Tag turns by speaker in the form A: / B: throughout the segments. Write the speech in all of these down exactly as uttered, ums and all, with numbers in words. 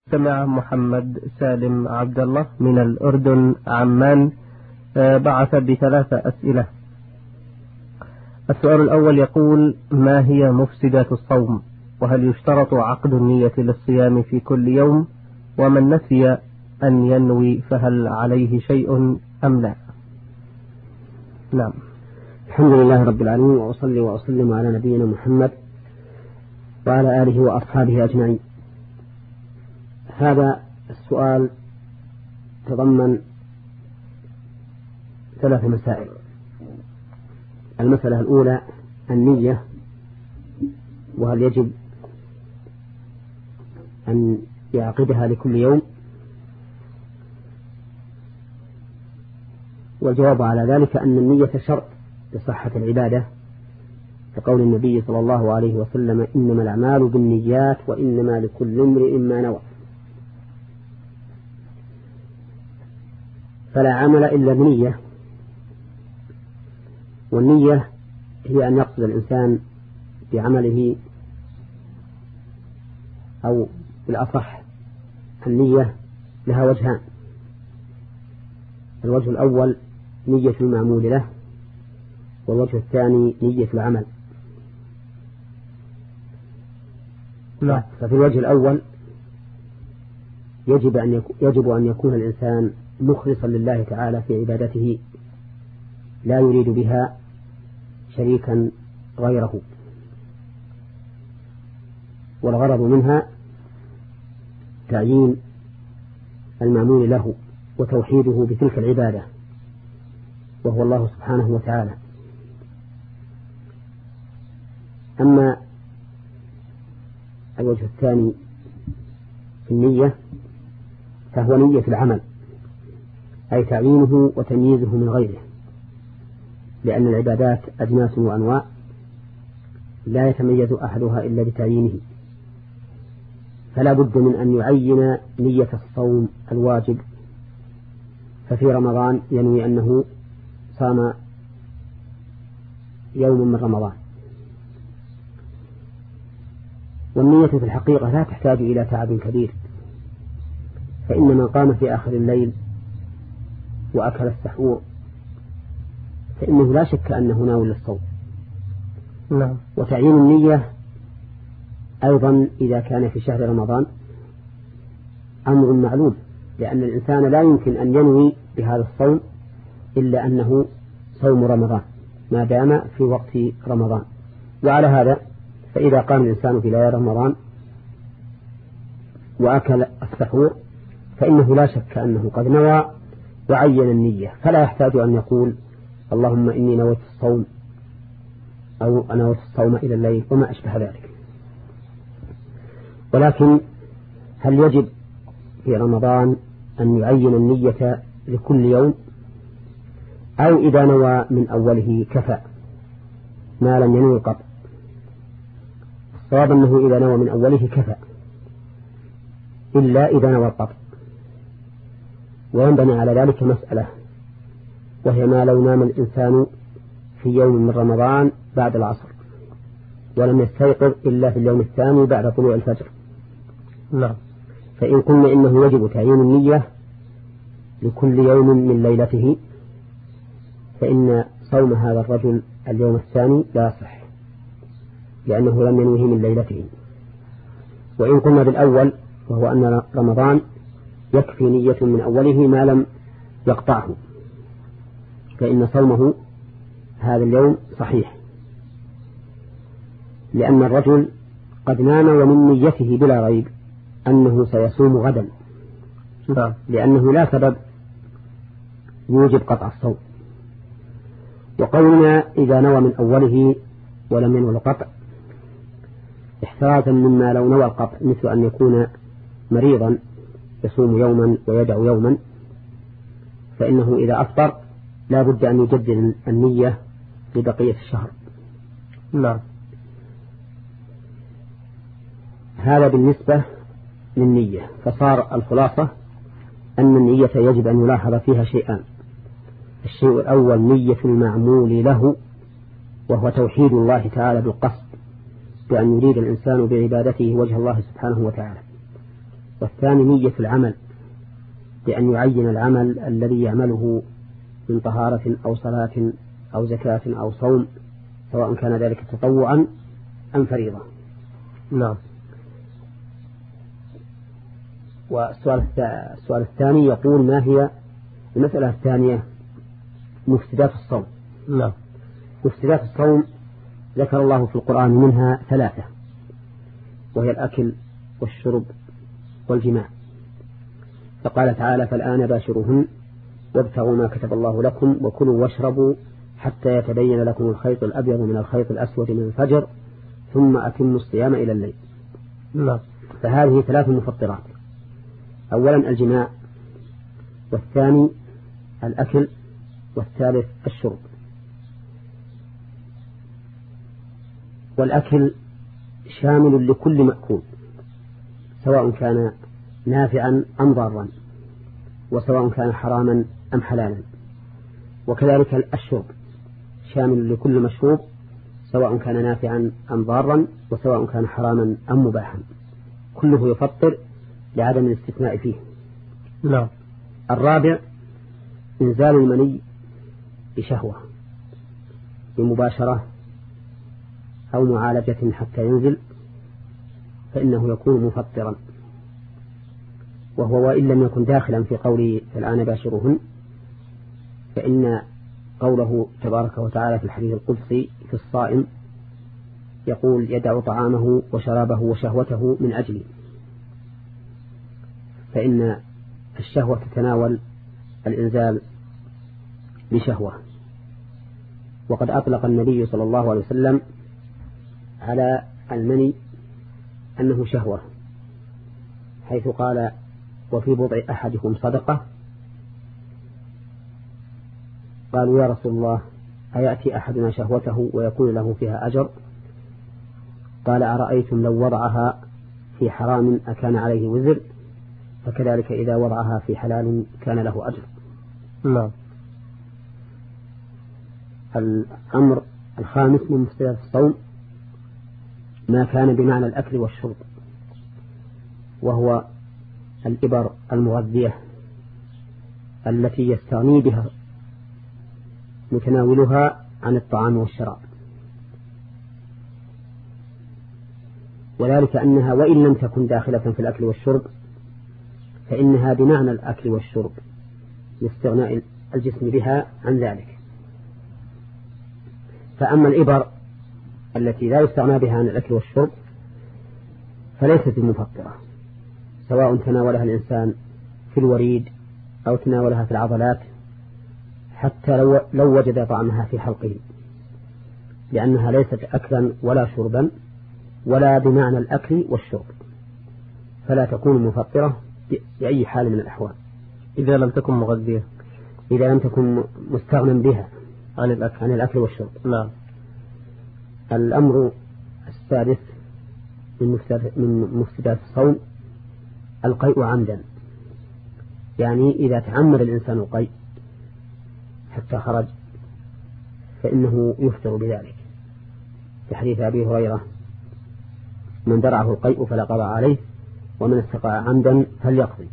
A: سمع محمد سالم عبد الله من الأردن عمان بعث بثلاثة أسئلة. السؤال الأول يقول: ما هي مفسدات الصوم؟ وهل يشترط عقد النية للصيام في كل يوم؟ ومن نسي أن ينوي فهل عليه شيء أم لا؟ نعم.
B: الحمد لله رب العالمين، وأصلي وأسلم على نبينا محمد وعلى آله وأصحابه أجمعين. هذا السؤال تضمن ثلاث مسائل. المسألة الأولى النية، وهل يجب أن يعقدها لكل يوم؟ والجواب على ذلك أن النية شرط لصحة العبادة، كقول النبي صلى الله عليه وسلم: إنما الأعمال بالنيات وإنما لكل امرئ ما نوى. فلا عمل إلا بنية، والنية هي أن يقصد الإنسان بعمله، أو بالأصح النية لها وجهان: الوجه الأول نية المعمول له، والوجه الثاني نية العمل.
A: لا.
B: ففي الوجه الأول يجب أن يجب أن يكون الإنسان مخلصا لله تعالى في عبادته، لا يريد بها شريكا غيره، والغرض منها تعيين المعمول له وتوحيده بتلك العبادة، وهو الله سبحانه وتعالى. أما الوجه الثاني في النية فهو نية العمل، أي تعيينه وتمييزه من غيره، لأن العبادات أجناس وأنواع لا يتميز أحدها إلا بتعيينه، فلا بد من أن يعين نية الصوم الواجب. ففي رمضان ينوي أنه صام يوم من رمضان، والنية في الحقيقة لا تحتاج إلى تعب كبير، فإن من قام في آخر الليل وأكل السحور فإنه لا شك أنه ناوي للصوم.
A: نعم.
B: وتعيين النية أيضا إذا كان في شهر رمضان أمر معلوم، لأن الإنسان لا يمكن أن ينوي بهذا الصوم إلا أنه صوم رمضان ما دام في وقت رمضان. وعلى هذا فإذا قام الإنسان في ليالي رمضان وأكل السحور فإنه لا شك أنه قد نوى وعين النية، فلا يحتاج أن يقول: اللهم إني نويت الصوم، أو نويت الصوم إلى الليل، وما أشبه ذلك. ولكن هل يجب في رمضان أن يعين النية لكل يوم، أو إذا نوى من أوله كفى ما لم ينوي قط؟ الصواب أنه إذا نوى من أوله كفى، إلا إذا نوى القطع. وينبني على ذلك مسألة، وهي ما لو نام الإنسان في يوم من رمضان بعد العصر ولم يستيقظ إلا في اليوم الثاني بعد طلوع الفجر.
A: لا.
B: فإن قلنا إنه يجب تعيين النية لكل يوم من ليلته، فإن صوم هذا الرجل اليوم الثاني لا يصح، لأنه لم ينوه من ليلته. وإن قلنا بالأول، وهو أن رمضان يكفي نية من أوله ما لم يقطعه، فإن صومه هذا اليوم صحيح، لأن الرجل قد نام ومن نيته بلا ريب أنه سيصوم غدا، لأنه لا سبب يوجب قطع الصوم. وقولنا إذا نوى من أوله ولم ينوى القطع احترازا مما لو نوى القطع، مثل أن يكون مريضا يصوم يوما ويدع يوما، فإنه إذا أفطر لا بد أن يجدد النية لبقية الشهر.
A: لا.
B: هذا بالنسبة للنية. فصار الخلاصة أن النية يجب أن يلاحظ فيها شيئان: الشيء الأول نية المعمول له، وهو توحيد الله تعالى بالقصد، بأن يريد الإنسان بعبادته وجه الله سبحانه وتعالى. والثاني نية العمل بأن يعين العمل الذي يعمله من طهارة أو صلاة أو زكاة أو صوم، سواء كان ذلك تطوعا أم فريضة.
A: نعم.
B: والسؤال السؤال الثاني يقول: ما هي المسألة الثانية؟ مفسدات الصوم.
A: نعم.
B: مفسدات الصوم ذكر الله في القرآن منها ثلاثة، وهي الأكل والشرب والجماع. فقال تعالى: فالآن باشروهن وابتغوا ما كتب الله لكم وكلوا واشربوا حتى يتبين لكم الخيط الأبيض من الخيط الأسود من الفجر ثم أتموا الصيام إلى الليل.
A: نعم.
B: فهذه ثلاث مفطرات: أولا الجماع، والثاني الأكل، والثالث الشرب. والأكل شامل لكل مأكول، سواء كان نافعا أم ضارا، وسواء كان حراما أم حلالا. وكذلك الشرب شامل لكل مشروب، سواء كان نافعا أم ضارا، وسواء كان حراما أم مباحا، كله يفطر لعدم الاستثناء فيه.
A: نعم.
B: الرابع إنزال المني بشهوة، بمباشرة أو معالجة حتى ينزل، فإنه يكون مفطرا، وهو وإن لم يكن داخلا في قوله الآن باشرهن، فإن قوله تبارك وتعالى في الحديث القدسي في الصائم يقول: يدع طعامه وشرابه وشهوته من أجلي. فإن الشهوة تتناول الإنزال بشهوة. وقد أطلق النبي صلى الله عليه وسلم على المني أنه شهوة، حيث قال: وفي بضع أحدكم صدقة. قالوا: يا رسول الله، أيأتي أحدنا شهوته ويكون له فيها أجر؟ قال: أرأيتم لو وضعها في حرام أكان عليه وزر؟ فكذلك إذا وضعها في حلال كان له أجر.
A: نعم.
B: الأمر الخامس من مفسدات الصوم ما كان بمعنى الأكل والشرب، وهو الإبر المغذية التي يستغني بها متناولها عن الطعام والشراب، وذلك أنها وإن لم تكن داخلة في الأكل والشرب فإنها بمعنى الأكل والشرب لاستغناء الجسم بها عن ذلك. فأما الإبر التي لا يستغنى بها عن الأكل والشرب فليست بمفطرة، سواء تناولها الإنسان في الوريد أو تناولها في العضلات، حتى لو, لو وجد طعمها في حلقه، لأنها ليست أكلا ولا شربا ولا بمعنى الأكل والشرب، فلا تكون مفطرة بأي حال من الأحوال
A: إذا لم تكن مغذية،
B: إذا لم تكن مستغنى بها
A: عن الأكل,
B: عن الأكل والشرب.
A: نعم.
B: الأمر السادس من مفسدات الصوم القيء عمدا، يعني إذا تعمد الإنسان القيء حتى خرج فإنه يفطر بذلك، في حديث أبي هريرة: من درعه القيء فلا قضاء عليه ومن استقاء عمدا فليقضي.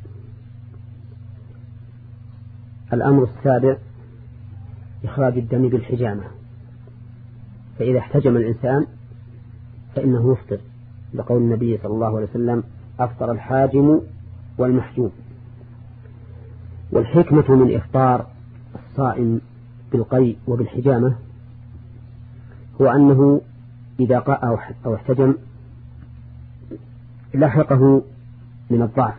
B: الأمر السابع إخراج الدم بالحجامة، فإذا احتجم الإنسان فإنه يفطر، لقول النبي صلى الله عليه وسلم: أفطر الحاجم والمحجوم. والحكمة من إفطار الصائم بالقيء وبالحجامة هو أنه إذا قاء أو احتجم لحقه من الضعف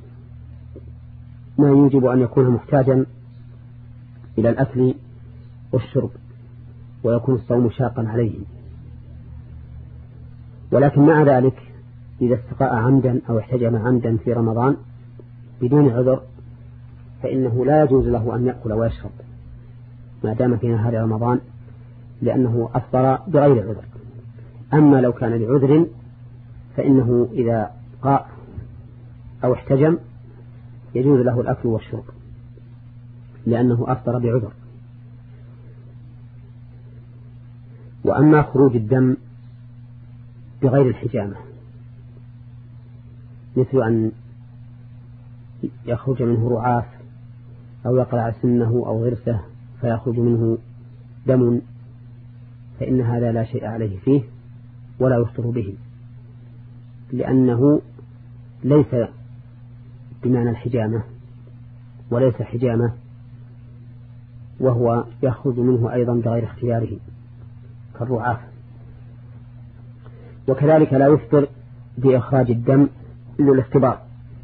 B: ما يوجب أن يكون محتاجا إلى الأكل والشرب، ويكون الصوم شاقا عليه. ولكن مع ذلك إذا استقاء عمدا أو احتجم عمدا في رمضان بدون عذر فإنه لا يجوز له أن يأكل ويشرب ما دام في نهار رمضان، لأنه أفطر بغير عذر. أما لو كان لعذر فإنه إذا قاء أو احتجم يجوز له الأكل والشرب، لأنه أفطر بعذر. وأما خروج الدم بغير الحجامة مثل أن يخرج منه رعاف أو يقلع سنه أو غرسه فيخرج منه دم، فإن هذا لا شيء عليه فيه ولا يفطر به، لأنه ليس بمعنى الحجامة وليس حجامة، وهو يخرج منه أيضا بغير اختياره كالرعاف. وكذلك لا يفطر بإخراج الدم للاختبار،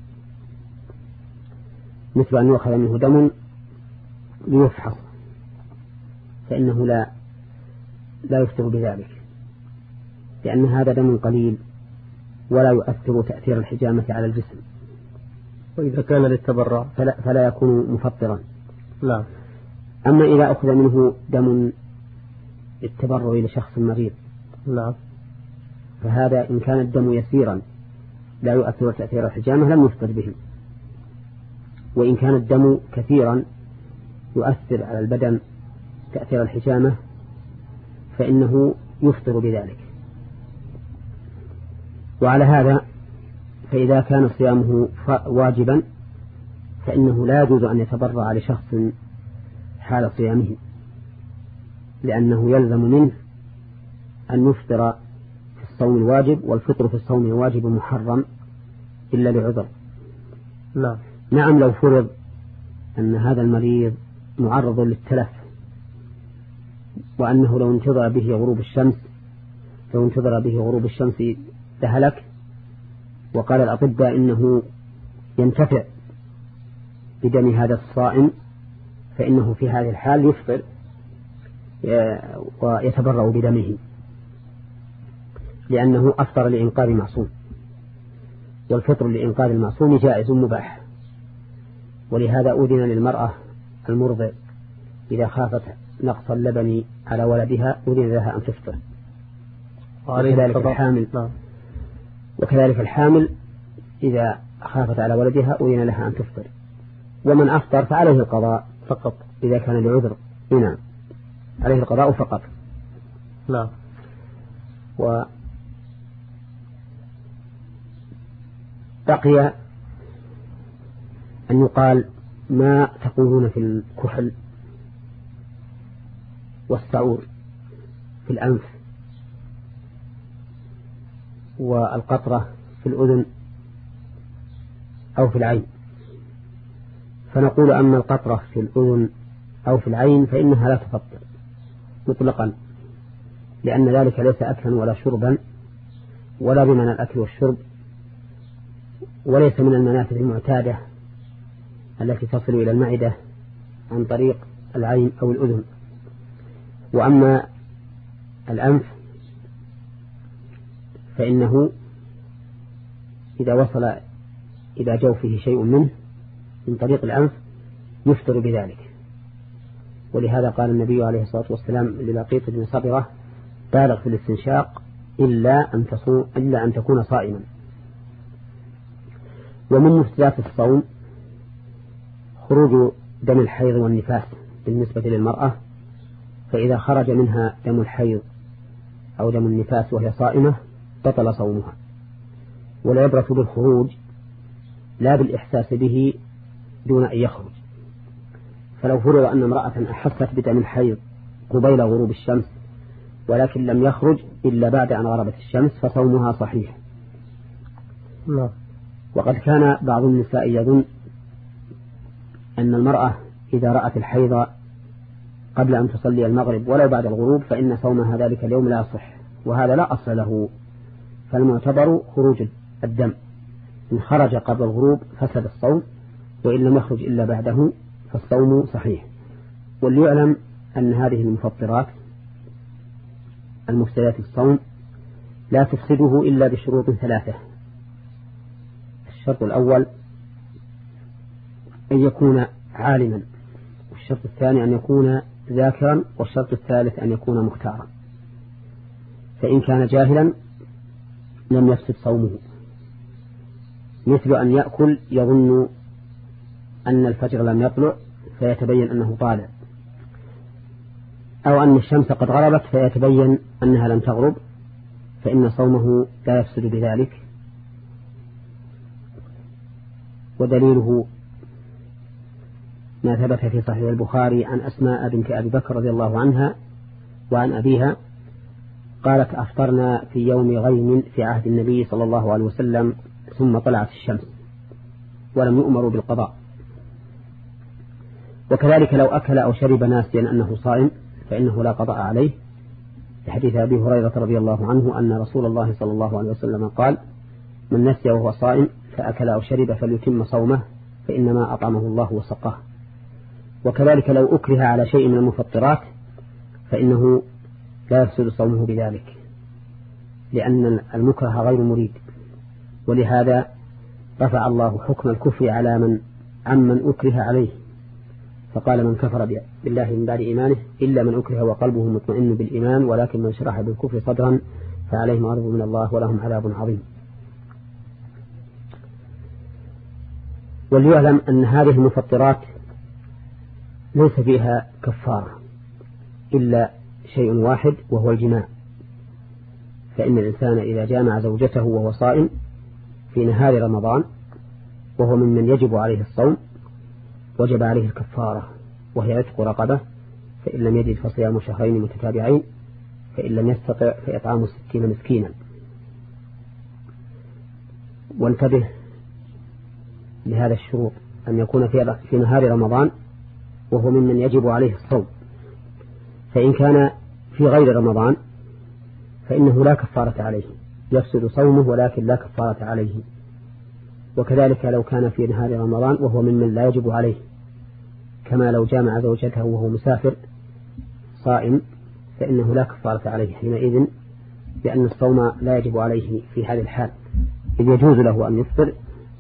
B: مثل أن يؤخذ منه دم ليفحص، فإنه لا لا يفطر بذلك، لأن هذا دم قليل ولا يؤثر تأثير الحجامة على الجسم.
A: وإذا كان للتبرع
B: فلا, فلا يكون مفطرا.
A: لا.
B: أما إذا أخذ منه دم للتبرع لشخص مريض،
A: لا،
B: فهذا إن كان الدم يسيرا لا يؤثر تأثير الحجامة لم يفطر به، وإن كان الدم كثيرا يؤثر على البدن تأثير الحجامة فإنه يفطر بذلك. وعلى هذا فإذا كان صيامه واجبا فإنه لا يجوز أن يتبرع لشخص حال صيامه، لأنه يلزم منه أن يفطر في الصوم الواجب، والفطر في الصوم الواجب محرم إلا لعذر.
A: لا.
B: نعم، لو فرض أن هذا المريض معرض للتلف، وأنه لو انتظر به غروب الشمس لو انتظر به غروب الشمس لهلك، وقال الأطباء إنه ينتفع بدم هذا الصائم، فإنه في هذه الحال يفطر ويتبرأ بدمه، لأنه أفطر لإنقاذ معصوم، والفطر لإنقاذ المعصوم جائز مباح. ولهذا أذن للمرأة المرضع إذا خافت نقص اللبن على ولدها أذن لها أن تفطر، وكذلك الحامل وكذلك الحامل إذا خافت على ولدها أذن لها أن تفطر. ومن أفطر فعليه القضاء فقط إذا كان لعذر. نعم، عليه القضاء فقط.
A: لا.
B: وبقي أن يقال ما تقولون في الكحل والسعور في الأنف والقطرة في الأذن أو في العين. فنقول أما القطرة في الأذن أو في العين فإنها لا تفطر مطلقا، لأن ذلك ليس أكلا ولا شربا ولا بمعنى الأكل والشرب، وليس من المنافذ المعتادة التي تصل إلى المعدة عن طريق العين أو الأذن. وأما الأنف فإنه إذا وصل إلى جوفه شيء منه من طريق الأنف يفطر بذلك. ولهذا قال النبي عليه الصلاة والسلام للقيط بن صبرة: بالغ في الاستنشاق إلا أن تصوم إلا أن تكون صائما. ومن مفسدات الصوم خروج دم الحيض والنفاس بالنسبة للمرأة، فإذا خرج منها دم الحيض أو دم النفاس وهي صائمة بطل صومها. والعبرة بالخروج لا بالإحساس به دون أن يخرج. فلو فرض أن امرأة أحست بدم الحيض قبيل غروب الشمس ولكن لم يخرج إلا بعد أن غربت الشمس فصومها صحيح.
A: لا.
B: وقد كان بعض النساء يظن أن المرأة إذا رأت الحيض قبل أن تصلي المغرب ولو بعد الغروب فإن صومها ذلك اليوم لا يصح، وهذا لا أصل له. فالمعتبر خروج الدم، إن خرج قبل الغروب فسد الصوم، وإن لم يخرج إلا بعده فالصوم صحيح. وليعلم أن هذه المفطرات المفسدات الصوم لا تفسده إلا بشروط ثلاثة. الشرط الأول أن يكون عالما، والشرط الثاني أن يكون ذاكرا، والشرط الثالث أن يكون مختارا. فإن كان جاهلا لم يفسد صومه، مثل أن يأكل يظن أن الفجر لم يطلع فيتبين أنه طالع، أو أن الشمس قد غربت فيتبين أنها لم تغرب، فإن صومه لا يفسد بذلك. ودليله ما ثبت في صحيح البخاري عن أسماء بنت أبي بكر رضي الله عنها وعن أبيها قالت أفطرنا في يوم غيم في عهد النبي صلى الله عليه وسلم ثم طلعت الشمس ولم يؤمروا بالقضاء. وكذلك لو أكل أو شرب ناسيا أنه صائم فإنه لا قضاء عليه، لحديث أبي هريرة رضي الله عنه أن رسول الله صلى الله عليه وسلم قال: من نسي وهو صائم فأكل أو شرب فليتم صومه فإنما أطعمه الله وسقاه. وكذلك لو أكره على شيء من المفطرات فإنه لا يفسد صومه بذلك، لأن المكره غير مريد. ولهذا رفع الله حكم الكفر على من عمن أكره عليه، فقال: من كفر بالله من بعد إيمانه إلا من أكره وقلبه مطمئن بالإيمان ولكن من شرح بالكفر صدرا فعليهم غضب من الله ولهم عذاب عظيم. وليعلم أن هذه المفطرات ليس فيها كفارة إلا شيء واحد وهو الجماع، فإن الإنسان إذا جامع زوجته وهو صائم في نهار رمضان وهو ممن يجب عليه الصوم وجب عليه الكفارة، وهي عتق رقبة، فإن لم يجد فصيام شهرين متتابعين، فإن لم يستطع فإطعام ستين مسكينا. وانتبه لهذا الشروط، أن يكون في نهار رمضان وهو ممن يجب عليه الصوم، فإن كان في غير رمضان فإنه لا كفارة عليه، يفسد صومه ولكن لا كفارة عليه. وكذلك لو كان في نهار رمضان وهو ممن لا يجب عليه، كما لو جامع زوجته وهو مسافر صائم فإنه لا كفارة عليه حينئذ، لأن الصوم لا يجب عليه في هذه الحال، إذ يجوز له أن يفطر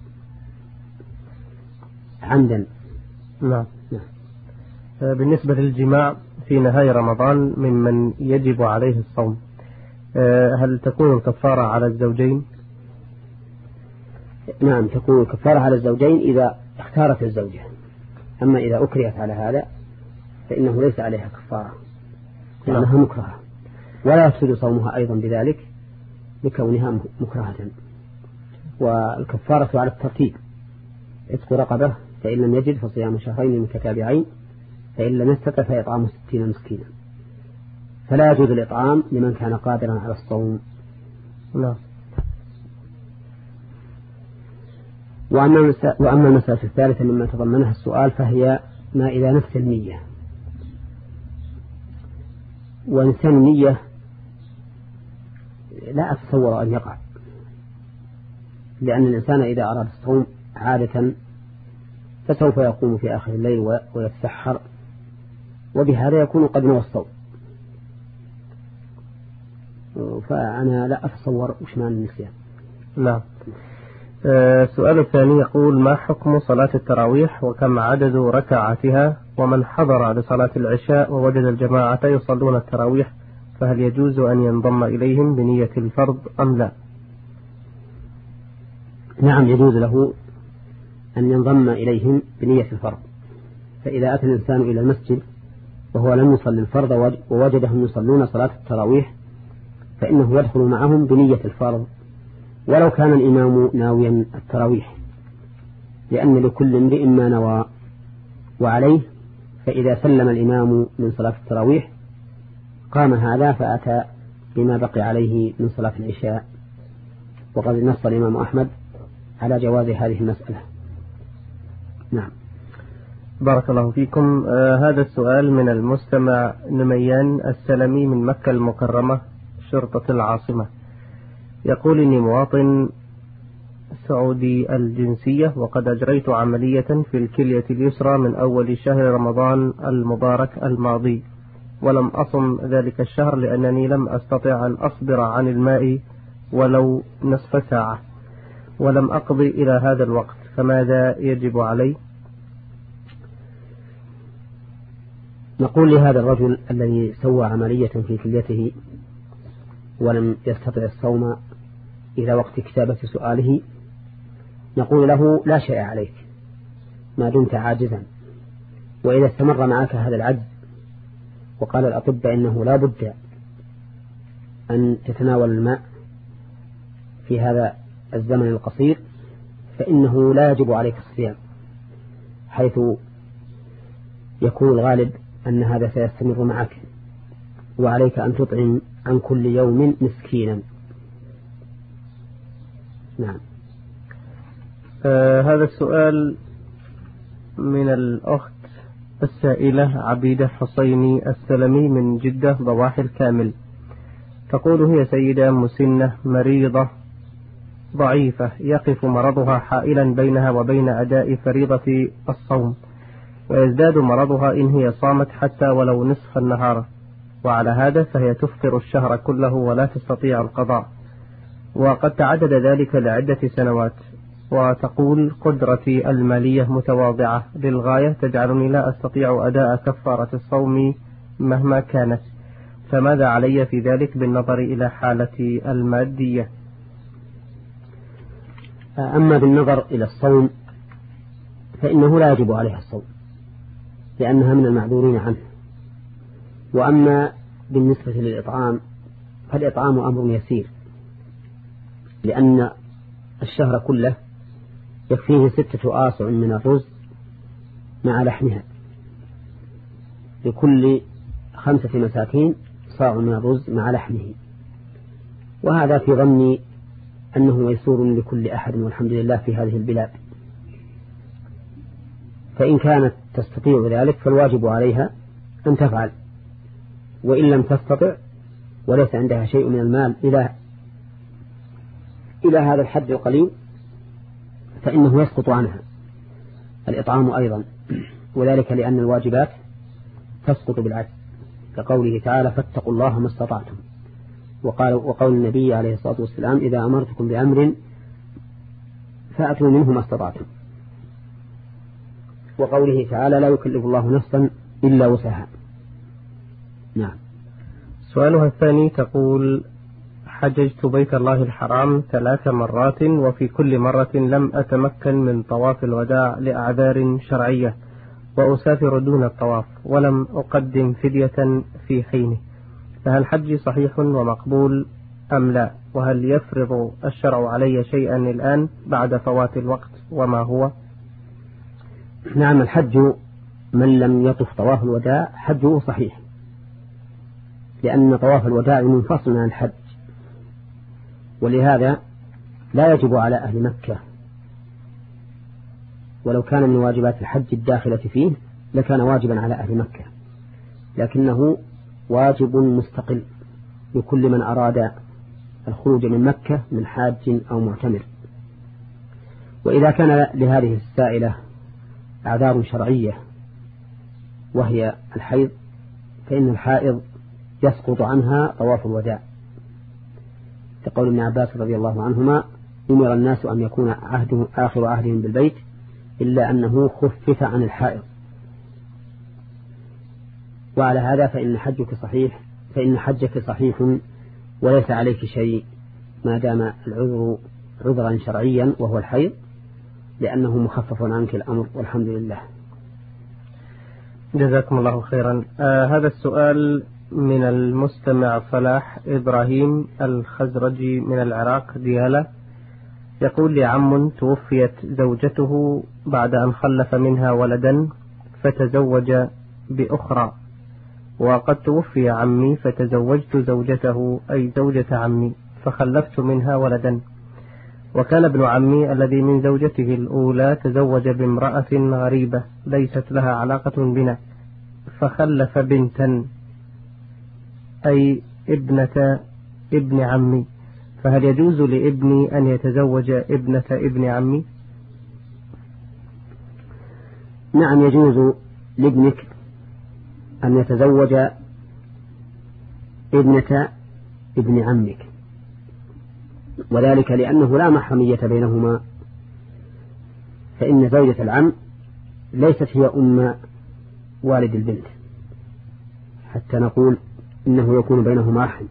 B: عمدا.
A: نعم. بالنسبة للجماع في نهاية رمضان ممن يجب عليه الصوم، هل تكون الكفارة على الزوجين؟
B: نعم، تكون الكفارة على الزوجين إذا اختارت الزوجة، أما إذا أكرهت على هذا فإنه ليس عليها كفارة لأنها مكرهة، ولا يفسد صومها أيضا بذلك لكونها مكرهة. والكفارة على الترتيب: عتق رقبة، فإن لم يجد فصيام شهرين متتابعين، فإن لم يستطع فإطعام ستين مسكينا. فلا يجوز الإطعام لمن كان قادرا على الصوم.
A: لا.
B: وأما المسألة الثالثة مما تضمنها السؤال فهي ما إذا نفس النية. ونسيان النية لا أتصور أن يقع، لأن الإنسان إذا أراد الصوم عادة فسوف يقوم في آخر الليل ويتسحر، وبهذا يكون قد نوى الصوم. فأنا لا أتصور وش معنى النسيان.
A: لا. السؤال الثاني يقول: ما حكم صلاة التراويح وكم عدد ركعاتها؟ ومن حضر لصلاة العشاء ووجد الجماعة يصلون التراويح فهل يجوز أن ينضم إليهم بنية الفرض أم لا؟
B: نعم، يجوز له أن ينضم إليهم بنية الفرض. فإذا أتى الإنسان إلى المسجد وهو لم يصلي الفرض ووجدهم يصلون صلاة التراويح فإنه يدخل معهم بنية الفرض ولو كان الإمام ناويا التراويح، لأن لكل امرئ ما نوى. وعليه فإذا سلم الإمام من صلاة التراويح قام هذا فأتى بما بقي عليه من صلاة العشاء. وقد نص الإمام أحمد على جواز هذه المسألة. نعم.
A: بارك الله فيكم. آه هذا السؤال من المستمع نميان السلمي من مكة المكرمة شرطة العاصمة، يقول: إني مواطن سعودي الجنسية وقد أجريت عملية في الكلية اليسرى من أول شهر رمضان المبارك الماضي، ولم أصم ذلك الشهر لأنني لم أستطع أن أصبر عن الماء ولو نصف ساعة، ولم أقضي إلى هذا الوقت، فماذا يجب علي؟
B: نقول لهذا الرجل الذي سوى عملية في كليته ولم يستطع الصوم إلى وقت كتابة سؤاله، نقول له: لا شيء عليك ما دمت عاجزا. وإذا استمر معك هذا العجز وقال الأطباء إنه لا بد أن تتناول الماء في هذا الزمن القصير فإنه لا يجب عليك الصيام، حيث يكون الغالب أن هذا سيستمر معك، وعليك أن تطعم عن كل يوم مسكينا. نعم.
A: آه هذا السؤال من الأخت السائلة عبيدة حسيني السلمي من جدة ضواحي الكامل. تقول: هي سيدة مسنة مريضة ضعيفة يقف مرضها حائلا بينها وبين أداء فريضة الصوم، ويزداد مرضها إن هي صامت حتى ولو نصف النهار، وعلى هذا فهي تفطر الشهر كله ولا تستطيع القضاء، وقد تعدد ذلك لعدة سنوات. وتقول: قدرتي المالية متواضعة للغاية تجعلني لا أستطيع أداء كفارة الصوم مهما كانت، فماذا علي في ذلك بالنظر إلى حالتي المادية؟
B: أما بالنظر إلى الصوم فإنه لا يجب عليها الصوم لأنها من المعذورين عنه. وأما بالنسبة للإطعام فالإطعام أمر يسير، لأن الشهر كله يكفيه ستة آصع من الرز مع لحمها، لكل خمسة مساكين صاع من الرز مع لحمه، وهذا في ظني أنه يسور لكل أحد والحمد لله في هذه البلاد. فإن كانت تستطيع ذلك فالواجب عليها أن تفعل، وإن لم تستطع وليس عندها شيء من المال إلى إلى هذا الحد القليل فإنه يسقط عنها الإطعام أيضا، وذلك لأن الواجبات تسقط بالعجز، كقوله تعالى: فاتقوا الله ما استطعتم، وقال وقول النبي عليه الصلاة والسلام: إذا أمرتكم بأمر فأتوا منه ما استطعتم، وقوله تعالى: لا يكلف الله نفسا إلا وسعها. نعم.
A: سؤالها الثاني تقول: حججت بيت الله الحرام ثلاث مرات، وفي كل مرة لم أتمكن من طواف الوداع لأعذار شرعية، وأسافر دون الطواف ولم أقدم فدية في حينه، فهل حجي صحيح ومقبول أم لا؟ وهل يفرض الشرع علي شيئا الآن بعد فوات الوقت، وما هو؟
B: نعم، الحج من لم يطف طواف الوداع حجه صحيح، لأن طواف الوداع منفصل عن الحج، ولهذا لا يجب على أهل مكة، ولو كان من واجبات الحج الداخلة فيه لكان واجبا على أهل مكة، لكنه واجب مستقل لكل من أراد الخروج من مكة من حاج أو معتمر. وإذا كان لهذه السائلة أعذار شرعية وهي الحيض، فإن الحائض يسقط عنها طواف الوداع، كقول ابن عباس رضي الله عنهما: أمر الناس أن يكون عهده آخر عهدهم بالبيت إلا أنه خفف عن الحائض. وعلى هذا فإن حجك صحيح فإن حجك صحيح وليس عليك شيء ما دام العذر عذرا شرعيا وهو الحيض، لأنه مخفف عنك الأمر والحمد لله.
A: جزاكم الله خيرا. آه هذا السؤال من المستمع صلاح إبراهيم الخزرجي من العراق ديالى. يقول: لي عم توفيت زوجته بعد أن خلف منها ولدا فتزوج بأخرى، وقد توفي عمي فتزوجت زوجته أي زوجة عمي فخلفت منها ولدا، وكان ابن عمي الذي من زوجته الأولى تزوج بامرأة غريبة ليست لها علاقة بنا فخلف بنتا أي ابنة ابن عمي، فهل يجوز لابني أن يتزوج ابنة ابن عمي؟
B: نعم، يجوز لابنك أن يتزوج ابنة ابن عمك، وذلك لأنه لا محرمية بينهما، فإن زوجة العم ليست هي أم والد البنت حتى نقول إنه يكون بينهما رحم،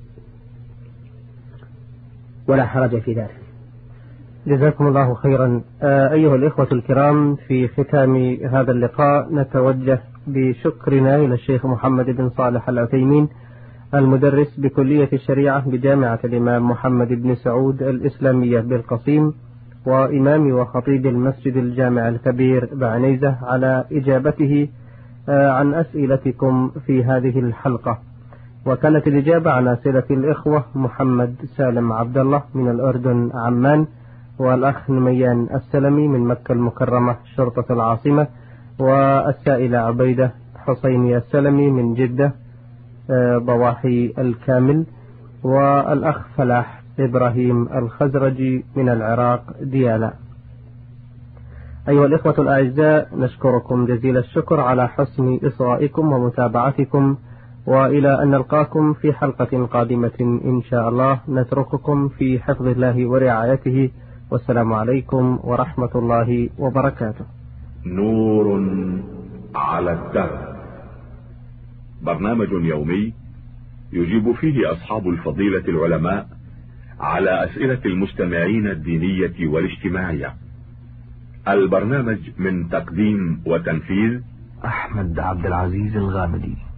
B: ولا حرج في ذلك.
A: جزاكم الله خيرا. آه أيها الإخوة الكرام، في ختام هذا اللقاء نتوجه بشكرنا إلى الشيخ محمد بن صالح العثيمين المدرس بكلية الشريعة بجامعة الإمام محمد بن سعود الإسلامية بالقصيم، وإمام وخطيب المسجد الجامع الكبير بعنيزة، على إجابته عن أسئلتكم في هذه الحلقة. وكانت الإجابة عن أسئلة الإخوة محمد سالم عبد الله من الأردن عمان، والأخ نميان السلمي من مكة المكرمة شرطة العاصمة، والسائلة عبيدة حسيني السلمي من جدة ضواحي الكامل، والأخ فلاح إبراهيم الخزرجي من العراق ديالا. أيها الإخوة الأعزاء، نشكركم جزيل الشكر على حسن إصغائكم ومتابعتكم، وإلى أن نلقاكم في حلقة قادمة إن شاء الله. نترككم في حفظ الله ورعايته، والسلام عليكم ورحمة الله وبركاته.
C: نور على الدرب، برنامج يومي يجيب فيه أصحاب الفضيلة العلماء على أسئلة المستمعين الدينية والاجتماعية. البرنامج من تقديم وتنفيذ
D: أحمد عبد العزيز الغامدي.